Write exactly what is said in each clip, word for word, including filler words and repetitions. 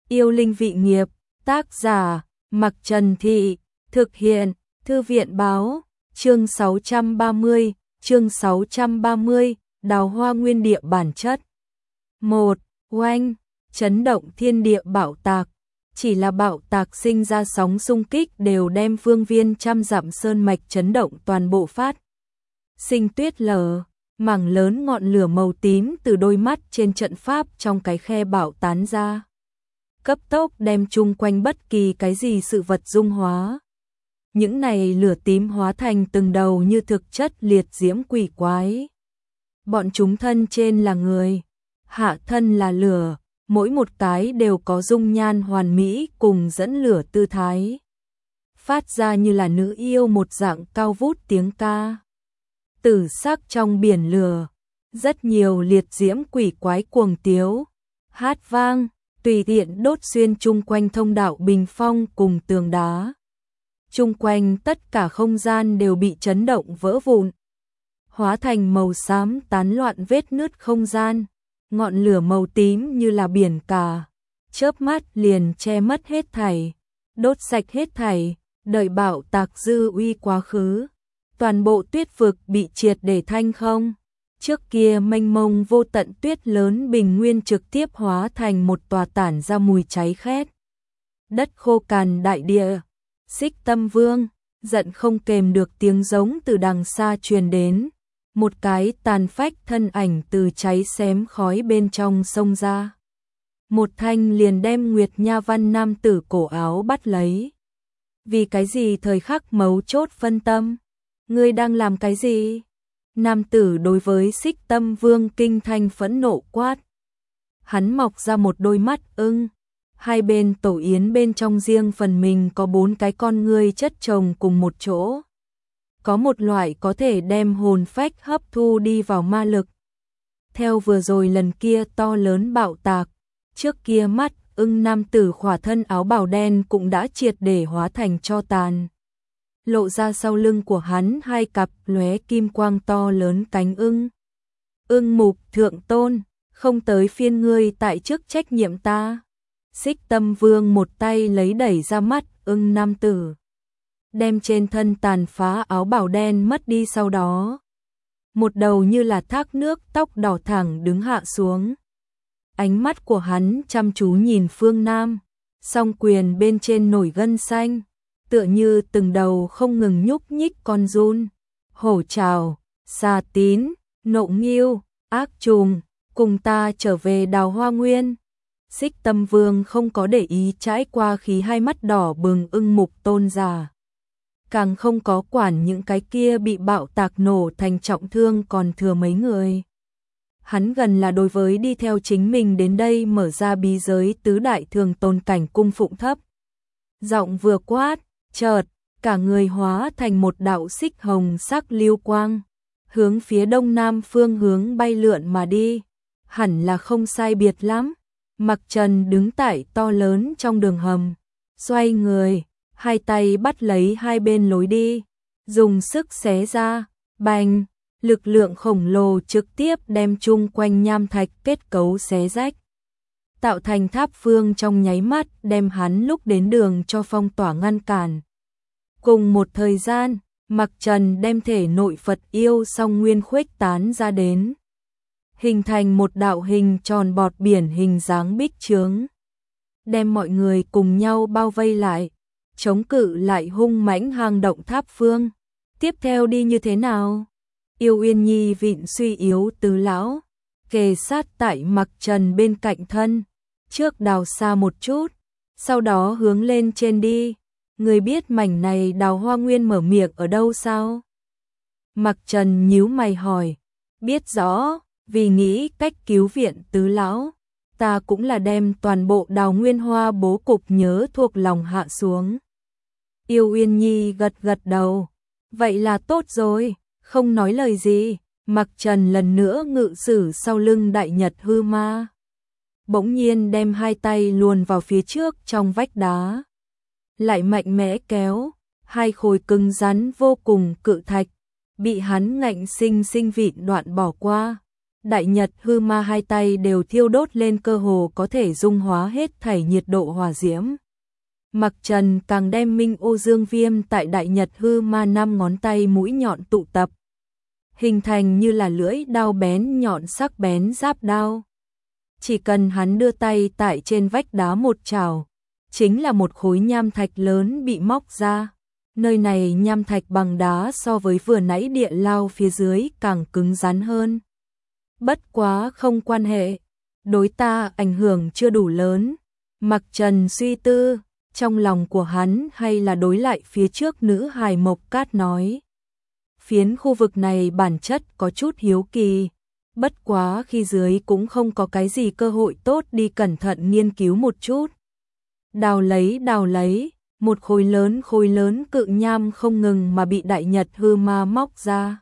Yêu linh vị nghiệp, tác giả, Mặc Trần Thị, thực hiện, Thư viện báo, chương sáu trăm ba mươi, chương sáu trăm ba mươi, đào hoa nguyên địa bản chất. một. Oanh, chấn động thiên địa bạo tạc. Chỉ là bạo tạc sinh ra sóng xung kích đều đem phương viên trăm dặm sơn mạch chấn động toàn bộ phát. Sinh tuyết lở, mảng lớn ngọn lửa màu tím từ đôi mắt trên trận pháp trong cái khe bạo tán ra. Cấp tốc đem chung quanh bất kỳ cái gì sự vật dung hóa. Những này lửa tím hóa thành từng đầu như thực chất liệt diễm quỷ quái. Bọn chúng thân trên là người, hạ thân là lửa, mỗi một cái đều có dung nhan hoàn mỹ cùng dẫn lửa tư thái. Phát ra như là nữ yêu một dạng cao vút tiếng ca. Tử sắc trong biển lửa, rất nhiều liệt diễm quỷ quái cuồng tiếu, hát vang, tùy tiện đốt xuyên chung quanh thông đạo bình phong cùng tường đá. Chung quanh tất cả không gian đều bị chấn động vỡ vụn, hóa thành màu xám tán loạn vết nứt không gian, ngọn lửa màu tím như là biển cả, chớp mắt liền che mất hết thảy, đốt sạch hết thảy, đợi bạo tạc dư uy quá khứ. Toàn bộ tuyết vực bị triệt để thanh không. Trước kia mênh mông vô tận tuyết lớn bình nguyên trực tiếp hóa thành một tòa tản ra mùi cháy khét. Đất khô cằn đại địa. Xích Tâm Vương, giận không kềm được tiếng giống từ đằng xa truyền đến. Một cái tàn phách thân ảnh từ cháy xém khói bên trong xông ra. Một thanh liền đem Nguyệt Nha Văn nam tử cổ áo bắt lấy. Vì cái gì thời khắc mấu chốt phân tâm? Ngươi đang làm cái gì? Nam tử đối với Xích Tâm Vương kinh thanh phẫn nộ quát. Hắn mọc ra một đôi mắt ưng. Hai bên tổ yến bên trong riêng phần mình có bốn cái con ngươi chất chồng cùng một chỗ. Có một loại có thể đem hồn phách hấp thu đi vào ma lực. Theo vừa rồi lần kia to lớn bạo tạc, trước kia mắt ưng nam tử khỏa thân áo bào đen cũng đã triệt để hóa thành tro tàn. Lộ ra sau lưng của hắn hai cặp lóe kim quang to lớn cánh ưng. Ưng mục thượng tôn, không tới phiên ngươi tại trước trách nhiệm ta. Xích Tâm Vương một tay lấy đẩy ra mắt ưng nam tử, đem trên thân tàn phá áo bào đen mất đi, sau đó một đầu như là thác nước tóc đỏ thẳng đứng hạ xuống. Ánh mắt của hắn chăm chú nhìn phương Nam, song quyền bên trên nổi gân xanh, tựa như từng đầu không ngừng nhúc nhích con giun. Hổ trào, xà tín, nộ nghiêu, ác trùng, cùng ta trở về đào hoa nguyên. Xích Tâm Vương không có để ý trải qua khí hai mắt đỏ bừng ưng mục tôn giả. Càng không có quản những cái kia bị bạo tạc nổ thành trọng thương còn thừa mấy người. Hắn gần là đối với đi theo chính mình đến đây mở ra bí giới tứ đại thường tôn cảnh cung phụng thấp. Giọng vừa quát, chợt, cả người hóa thành một đạo xích hồng sắc lưu quang, hướng phía đông nam phương hướng bay lượn mà đi. Hẳn là không sai biệt lắm. Mặc Trần đứng tại to lớn trong đường hầm, xoay người, hai tay bắt lấy hai bên lối đi, dùng sức xé ra, bành, lực lượng khổng lồ trực tiếp đem chung quanh nham thạch kết cấu xé rách, tạo thành tháp phương trong nháy mắt đem hắn lúc đến đường cho phong tỏa ngăn cản. Cùng một thời gian, Mặc Trần đem thể nội Phật yêu song nguyên khuếch tán ra đến, hình thành một đạo hình tròn bọt biển hình dáng bích chướng, đem mọi người cùng nhau bao vây lại, chống cự lại hung mãnh hang động tháp phương. Tiếp theo đi như thế nào? Yêu Uyên Nhi vịn suy yếu tứ lão, kề sát tại Mặc Trần bên cạnh thân, trước đào xa một chút, sau đó hướng lên trên đi. Người biết mảnh này đào hoa nguyên mở miệng ở đâu sao? Mặc Trần nhíu mày hỏi. Biết rõ, vì nghĩ cách cứu viện tứ lão, ta cũng là đem toàn bộ đào nguyên hoa bố cục nhớ thuộc lòng hạ xuống. Yêu Uyên Nhi gật gật đầu. Vậy là tốt rồi, không nói lời gì. Mặc Trần lần nữa ngự sử sau lưng đại nhật hư ma, bỗng nhiên đem hai tay luồn vào phía trước trong vách đá, lại mạnh mẽ kéo, hai khối cứng rắn vô cùng cự thạch bị hắn ngạnh sinh sinh vịn đoạn bỏ qua, Đại Nhật Hư Ma hai tay đều thiêu đốt lên, cơ hồ có thể dung hóa hết thảy nhiệt độ hỏa diễm. Mặc Trần càng đem Minh Ô Dương Viêm tại Đại Nhật Hư Ma năm ngón tay mũi nhọn tụ tập, hình thành như là lưỡi đao bén nhọn sắc bén giáp đao. Chỉ cần hắn đưa tay tại trên vách đá một chảo, chính là một khối nham thạch lớn bị móc ra. Nơi này nham thạch bằng đá so với vừa nãy địa lao phía dưới càng cứng rắn hơn. Bất quá không quan hệ, đối ta ảnh hưởng chưa đủ lớn. Mặc Trần suy tư, trong lòng của hắn hay là đối lại phía trước nữ hài Mộc Cát nói. Phiến khu vực này bản chất có chút hiếu kỳ, bất quá khi dưới cũng không có cái gì cơ hội tốt đi cẩn thận nghiên cứu một chút. Đào lấy đào lấy, một khối lớn khối lớn cự nham không ngừng mà bị Đại Nhật Hư Ma móc ra.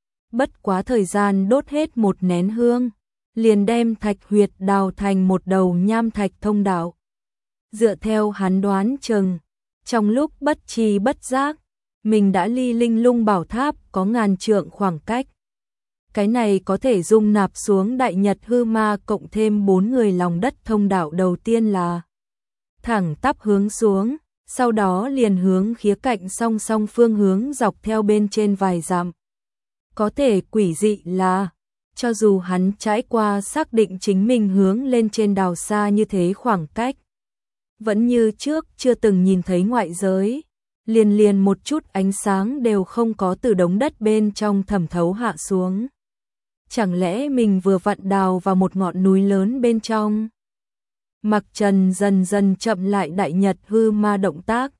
Bất quá thời gian đốt hết một nén hương, liền đem thạch huyệt đào thành một đầu nham thạch thông đạo. Dựa theo hắn đoán chừng, trong lúc bất tri bất giác, mình đã ly Linh Lung Bảo Tháp có ngàn trượng khoảng cách. Cái này có thể dung nạp xuống Đại Nhật Hư Ma cộng thêm bốn người lòng đất thông đạo đầu tiên là thẳng tắp hướng xuống, sau đó liền hướng khía cạnh song song phương hướng dọc theo bên trên vài dặm. Có thể quỷ dị là, cho dù hắn trải qua xác định chính mình hướng lên trên đào xa như thế khoảng cách, vẫn như trước chưa từng nhìn thấy ngoại giới, liền liền một chút ánh sáng đều không có từ đống đất bên trong thẩm thấu hạ xuống. Chẳng lẽ mình vừa vặn đào vào một ngọn núi lớn bên trong? Mặc Trần dần dần chậm lại Đại Nhật Hư Ma động tác.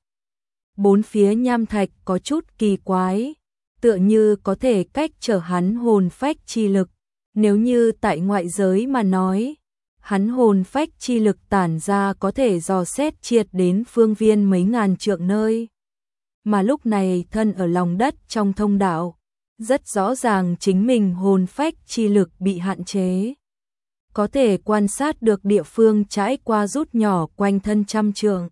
Bốn phía nham thạch có chút kỳ quái, tựa như có thể cách trở hắn hồn phách chi lực. Nếu như tại ngoại giới mà nói, hắn hồn phách chi lực tản ra có thể dò xét triệt đến phương viên mấy ngàn trượng nơi. Mà lúc này thân ở lòng đất trong thông đạo, rất rõ ràng chính mình hồn phách chi lực bị hạn chế. Có thể quan sát được địa phương trải qua rút nhỏ quanh thân trăm trượng.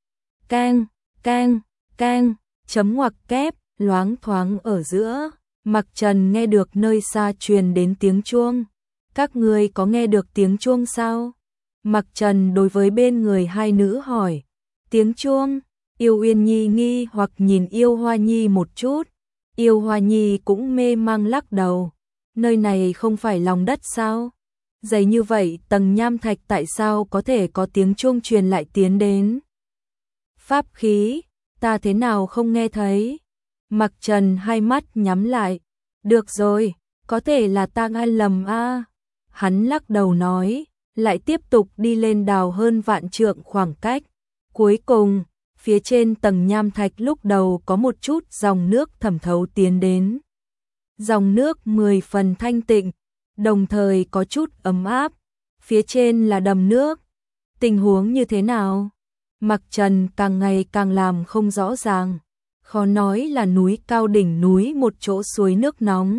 Keng, keng, keng, chấm ngoặc kép, loáng thoáng ở giữa. Mặc Trần nghe được nơi xa truyền đến tiếng chuông. Các người có nghe được tiếng chuông sao? Mặc Trần đối với bên người hai nữ hỏi. Tiếng chuông? Yêu Uyên Nhi nghi hoặc nhìn Yêu Hoa Nhi một chút. Yêu Hoa Nhi cũng mê mang lắc đầu. Nơi này không phải lòng đất sao? Dày như vậy tầng nham thạch tại sao có thể có tiếng chuông truyền lại tiến đến? Pháp khí, ta thế nào không nghe thấy? Mặc Trần hai mắt nhắm lại. Được rồi, có thể là ta nghe lầm a. À. Hắn lắc đầu nói, lại tiếp tục đi lên đào hơn vạn trượng khoảng cách. Cuối cùng, phía trên tầng nham thạch lúc đầu có một chút dòng nước thẩm thấu tiến đến. Dòng nước mười phần thanh tịnh, đồng thời có chút ấm áp. Phía trên là đầm nước. Tình huống như thế nào? Mặc Trần càng ngày càng làm không rõ ràng. Khó nói là núi cao đỉnh núi một chỗ suối nước nóng.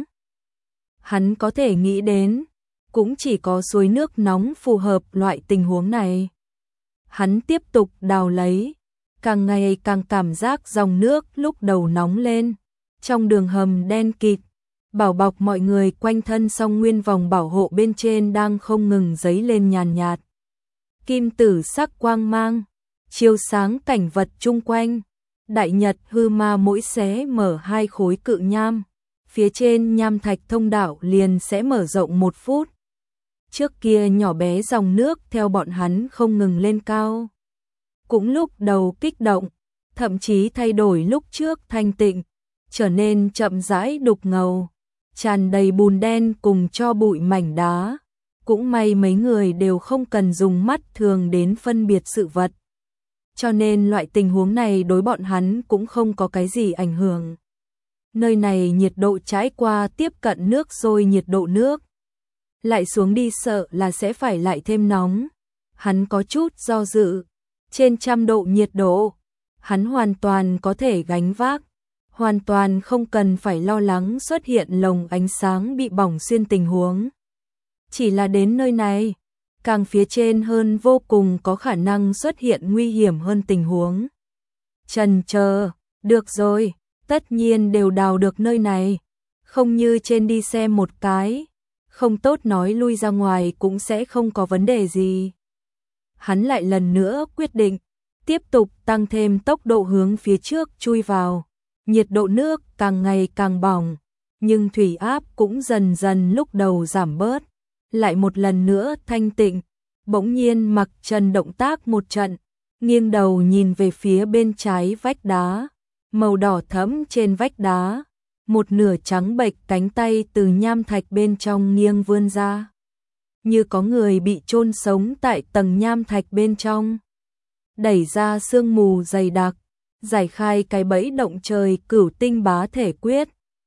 Hắn có thể nghĩ đến, cũng chỉ có suối nước nóng phù hợp loại tình huống này. Hắn tiếp tục đào lấy, càng ngày càng cảm giác dòng nước lúc đầu nóng lên. Trong đường hầm đen kịt, bảo bọc mọi người quanh thân song nguyên vòng bảo hộ bên trên đang không ngừng giấy lên nhàn nhạt. Kim tử sắc quang mang, chiếu sáng cảnh vật chung quanh. Đại Nhật Hư Ma mỗi xé mở hai khối cự nham, phía trên nham thạch thông đạo liền sẽ mở rộng một phút. Trước kia nhỏ bé dòng nước theo bọn hắn không ngừng lên cao. Cũng lúc đầu kích động, thậm chí thay đổi lúc trước thanh tịnh, trở nên chậm rãi đục ngầu, tràn đầy bùn đen cùng cho bụi mảnh đá. Cũng may mấy người đều không cần dùng mắt thường đến phân biệt sự vật. Cho nên loại tình huống này đối bọn hắn cũng không có cái gì ảnh hưởng. Nơi này nhiệt độ trải qua tiếp cận nước sôi nhiệt độ nước. Lại xuống đi sợ là sẽ phải lại thêm nóng. Hắn có chút do dự. Trên trăm độ nhiệt độ, hắn hoàn toàn có thể gánh vác. Hoàn toàn không cần phải lo lắng xuất hiện lồng ánh sáng bị bỏng xuyên tình huống. Chỉ là đến nơi này, càng phía trên hơn vô cùng có khả năng xuất hiện nguy hiểm hơn tình huống. Chần chờ, được rồi, tất nhiên đều đào được nơi này, không như trên đi xem một cái, không tốt nói lui ra ngoài cũng sẽ không có vấn đề gì. Hắn lại lần nữa quyết định, tiếp tục tăng thêm tốc độ hướng phía trước chui vào. Nhiệt độ nước càng ngày càng bỏng, nhưng thủy áp cũng dần dần lúc đầu giảm bớt. Lại một lần nữa thanh tịnh, bỗng nhiên Mặc Trần động tác một trận, nghiêng đầu nhìn về phía bên trái vách đá, màu đỏ thẫm trên vách đá, một nửa trắng bệch cánh tay từ nham thạch bên trong nghiêng vươn ra, như có người bị chôn sống tại tầng nham thạch bên trong. Đẩy ra sương mù dày đặc, giải khai cái bẫy động trời Cửu Tinh Bá Thể Quyết,